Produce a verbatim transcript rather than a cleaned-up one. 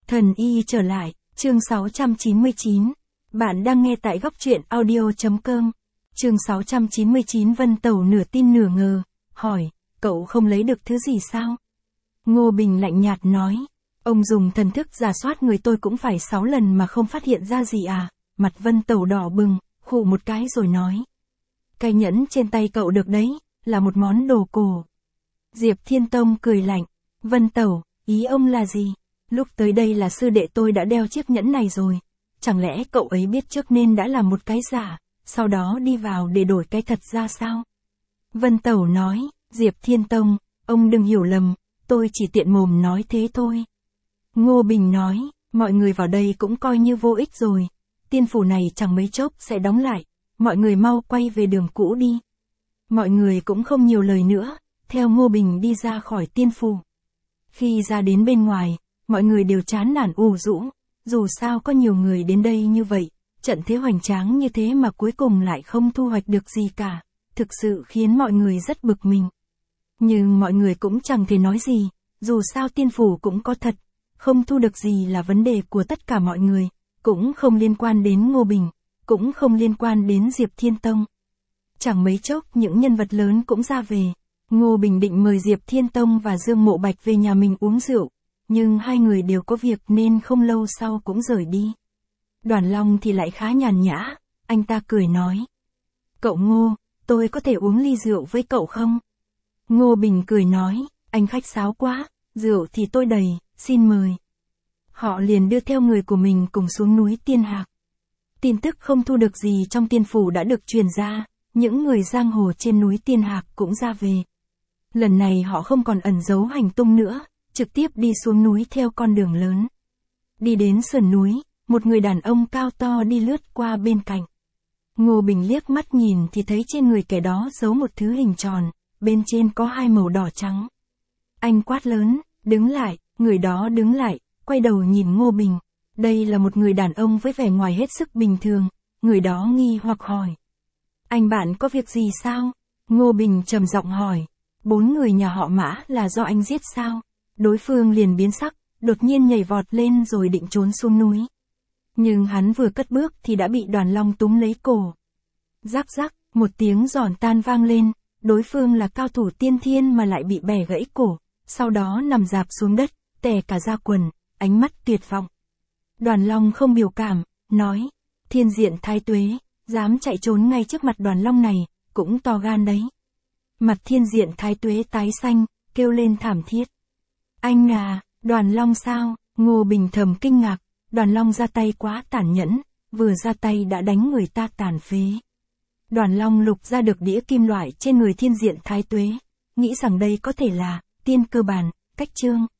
Thần y trở lại, chương sáu trăm chín mươi chín. Bạn đang nghe tại góc truyện audio.com. Chương sáu trăm chín mươi chín. Vân Tẩu nửa tin nửa ngờ, hỏi, cậu không lấy được thứ gì sao? Ngô Bình lạnh nhạt nói, ông dùng thần thức rà soát người tôi cũng phải sáu lần mà không phát hiện ra gì à? Mặt Vân Tẩu đỏ bừng, khụ một cái rồi nói. Cái nhẫn trên tay cậu được đấy, là một món đồ cổ. Diệp Thiên Tông cười lạnh, Vân Tẩu, ý ông là gì? Lúc tới đây là sư đệ tôi đã đeo chiếc nhẫn này rồi. Chẳng lẽ cậu ấy biết trước nên đã làm một cái giả, sau đó đi vào để đổi cái thật ra sao? Vân Tẩu nói, Diệp Thiên Tông, ông đừng hiểu lầm, tôi chỉ tiện mồm nói thế thôi. Ngô Bình nói, mọi người vào đây cũng coi như vô ích rồi. Tiên phủ này chẳng mấy chốc sẽ đóng lại, mọi người mau quay về đường cũ đi. Mọi người cũng không nhiều lời nữa, theo Ngô Bình đi ra khỏi tiên phủ. Khi ra đến bên ngoài, mọi người đều chán nản ù rũ, dù sao có nhiều người đến đây như vậy, trận thế hoành tráng như thế mà cuối cùng lại không thu hoạch được gì cả, thực sự khiến mọi người rất bực mình. Nhưng mọi người cũng chẳng thể nói gì, dù sao tiên phủ cũng có thật, không thu được gì là vấn đề của tất cả mọi người, cũng không liên quan đến Ngô Bình, cũng không liên quan đến Diệp Thiên Tông. Chẳng mấy chốc những nhân vật lớn cũng ra về, Ngô Bình định mời Diệp Thiên Tông và Dương Mộ Bạch về nhà mình uống rượu, nhưng hai người đều có việc nên không lâu sau cũng rời đi. Đoàn Long thì lại khá nhàn nhã, anh ta cười nói. Cậu Ngô, tôi có thể uống ly rượu với cậu không? Ngô Bình cười nói, anh khách sáo quá, rượu thì tôi đầy, xin mời. Họ liền đưa theo người của mình cùng xuống núi Tiên Hạc. Tin tức không thu được gì trong tiên phủ đã được truyền ra, những người giang hồ trên núi Tiên Hạc cũng ra về. Lần này họ không còn ẩn giấu hành tung nữa, trực tiếp đi xuống núi theo con đường lớn. Đi đến sườn núi, một người đàn ông cao to đi lướt qua bên cạnh. Ngô Bình liếc mắt nhìn thì thấy trên người kẻ đó giấu một thứ hình tròn, bên trên có hai màu đỏ trắng. Anh quát lớn, đứng lại, người đó đứng lại, quay đầu nhìn Ngô Bình. Đây là một người đàn ông với vẻ ngoài hết sức bình thường, người đó nghi hoặc hỏi. Anh bạn có việc gì sao? Ngô Bình trầm giọng hỏi. Bốn người nhà họ Mã là do anh giết sao? Đối phương liền biến sắc, đột nhiên nhảy vọt lên rồi định trốn xuống núi. Nhưng hắn vừa cất bước thì đã bị Đoàn Long túm lấy cổ. Rắc rắc, một tiếng giòn tan vang lên, đối phương là cao thủ tiên thiên mà lại bị bẻ gãy cổ, sau đó nằm rạp xuống đất, tè cả da quần, ánh mắt tuyệt vọng. Đoàn Long không biểu cảm, nói, Thiên Diện Thái Tuế, dám chạy trốn ngay trước mặt Đoàn Long này, cũng to gan đấy. Mặt Thiên Diện Thái Tuế tái xanh, kêu lên thảm thiết. Anh à, Đoàn Long sao? Ngô Bình thầm kinh ngạc, Đoàn Long ra tay quá tàn nhẫn, vừa ra tay đã đánh người ta tàn phế. Đoàn Long lục ra được đĩa kim loại trên người Thiên Diện Thái Tuế, nghĩ rằng đây có thể là tiên cơ bản, cách chương.